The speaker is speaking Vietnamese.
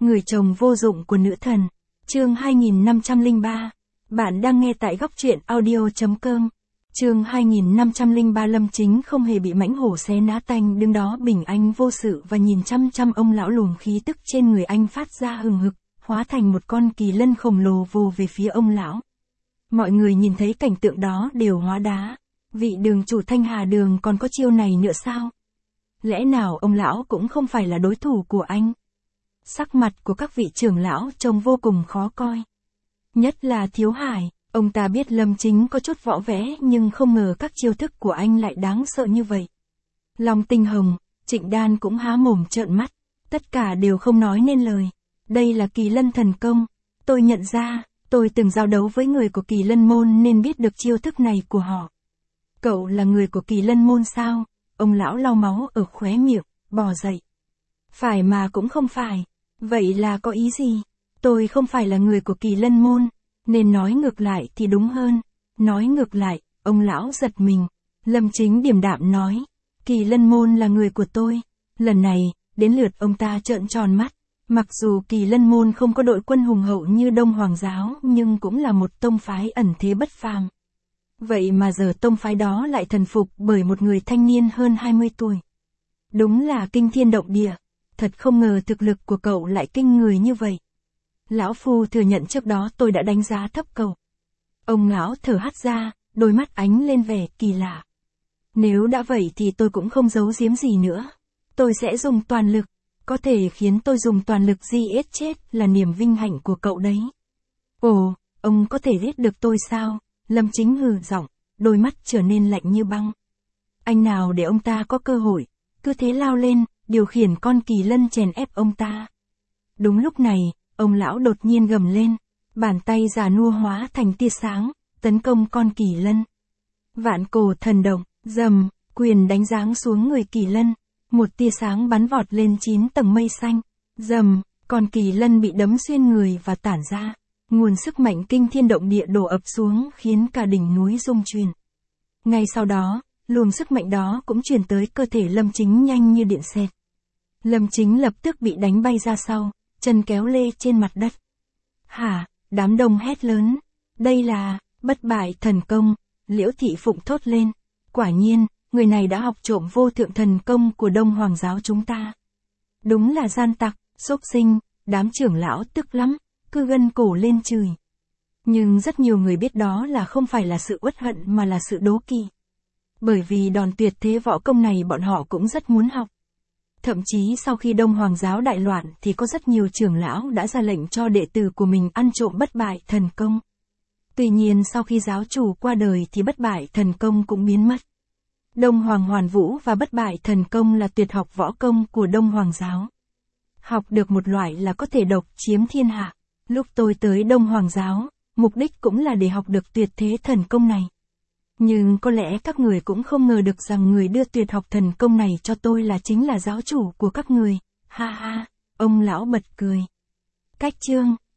Người chồng vô dụng của nữ thần. Chương 2503. Bạn đang nghe tại góc truyện audio.com. Chương 2503. Lâm Chính không hề bị mãnh hổ xé nát tanh, đứng đó bình anh vô sự và nhìn chăm chăm ông lão. Luồng khí tức trên người anh phát ra hừng hực, hóa thành một con kỳ lân khổng lồ vồ về phía ông lão. Mọi người nhìn thấy cảnh tượng đó đều hóa đá. Vị đường chủ Thanh Hà Đường còn có chiêu này nữa sao? Lẽ nào ông lão cũng không phải là đối thủ của anh? Sắc mặt của các vị trưởng lão trông vô cùng khó coi. Nhất là Thiếu Hải, ông ta biết Lâm Chính có chút võ vẽ nhưng không ngờ các chiêu thức của anh lại đáng sợ như vậy. Long Tinh Hồng, Trịnh Đan cũng há mồm trợn mắt, tất cả đều không nói nên lời. Đây là Kỳ Lân thần công, tôi nhận ra, tôi từng giao đấu với người của Kỳ Lân môn nên biết được chiêu thức này của họ. Cậu là người của Kỳ Lân môn sao? Ông lão lau máu ở khóe miệng, bò dậy. Phải mà cũng không phải. Vậy là có ý gì? Tôi không phải là người của Kỳ Lân môn, nên nói ngược lại thì đúng hơn. Nói ngược lại, ông lão giật mình. Lâm Chính điềm đạm nói, Kỳ Lân môn là người của tôi. Lần này, đến lượt ông ta trợn tròn mắt. Mặc dù Kỳ Lân môn không có đội quân hùng hậu như Đông Hoàng giáo, nhưng cũng là một tông phái ẩn thế bất phàm. Vậy mà giờ tông phái đó lại thần phục bởi một người thanh niên hơn 20 tuổi. Đúng là kinh thiên động địa. Thật không ngờ thực lực của cậu lại kinh người như vậy. Lão Phu thừa nhận trước đó tôi đã đánh giá thấp cậu. Ông lão thở hắt ra, đôi mắt ánh lên vẻ kỳ lạ. Nếu đã vậy thì tôi cũng không giấu giếm gì nữa. Tôi sẽ dùng toàn lực. Có thể khiến tôi dùng toàn lực giết chết là niềm vinh hạnh của cậu đấy. Ồ, ông có thể giết được tôi sao? Lâm Chính hừ giọng, đôi mắt trở nên lạnh như băng. Anh nào để ông ta có cơ hội, cứ thế lao lên, điều khiển con kỳ lân chèn ép ông ta. Đúng lúc này, ông lão đột nhiên gầm lên, bàn tay già nua hóa thành tia sáng, tấn công con kỳ lân. Vạn cổ thần động, rầm, quyền đánh giáng xuống người kỳ lân, một tia sáng bắn vọt lên 9 tầng mây xanh, rầm, con kỳ lân bị đấm xuyên người và tản ra. Nguồn sức mạnh kinh thiên động địa đổ ập xuống khiến cả đỉnh núi rung chuyển. Ngay sau đó, luồng sức mạnh đó cũng truyền tới cơ thể Lâm Chính nhanh như điện xẹt. Lâm Chính lập tức bị đánh bay ra sau, chân kéo lê trên mặt đất. Hả, đám đông hét lớn. Đây là, bất bại thần công, Liễu Thị Phụng thốt lên. Quả nhiên, người này đã học trộm vô thượng thần công của Đông Hoàng giáo chúng ta. Đúng là gian tặc, xúc sinh, đám trưởng lão tức lắm. Cứ gân cổ lên chửi. Nhưng rất nhiều người biết đó là không phải là sự uất hận mà là sự đố kỵ. Bởi vì đòn tuyệt thế võ công này bọn họ cũng rất muốn học. Thậm chí sau khi Đông Hoàng giáo đại loạn thì có rất nhiều trưởng lão đã ra lệnh cho đệ tử của mình ăn trộm bất bại thần công. Tuy nhiên sau khi giáo chủ qua đời thì bất bại thần công cũng biến mất. Đông Hoàng Hoàn Vũ và bất bại thần công là tuyệt học võ công của Đông Hoàng giáo. Học được một loại là có thể độc chiếm thiên hạ. Lúc tôi tới Đông Hoàng giáo, mục đích cũng là để học được tuyệt thế thần công này. Nhưng có lẽ các người cũng không ngờ được rằng người đưa tuyệt học thần công này cho tôi là chính là giáo chủ của các người. Ha ha, ông lão bật cười. Cách chương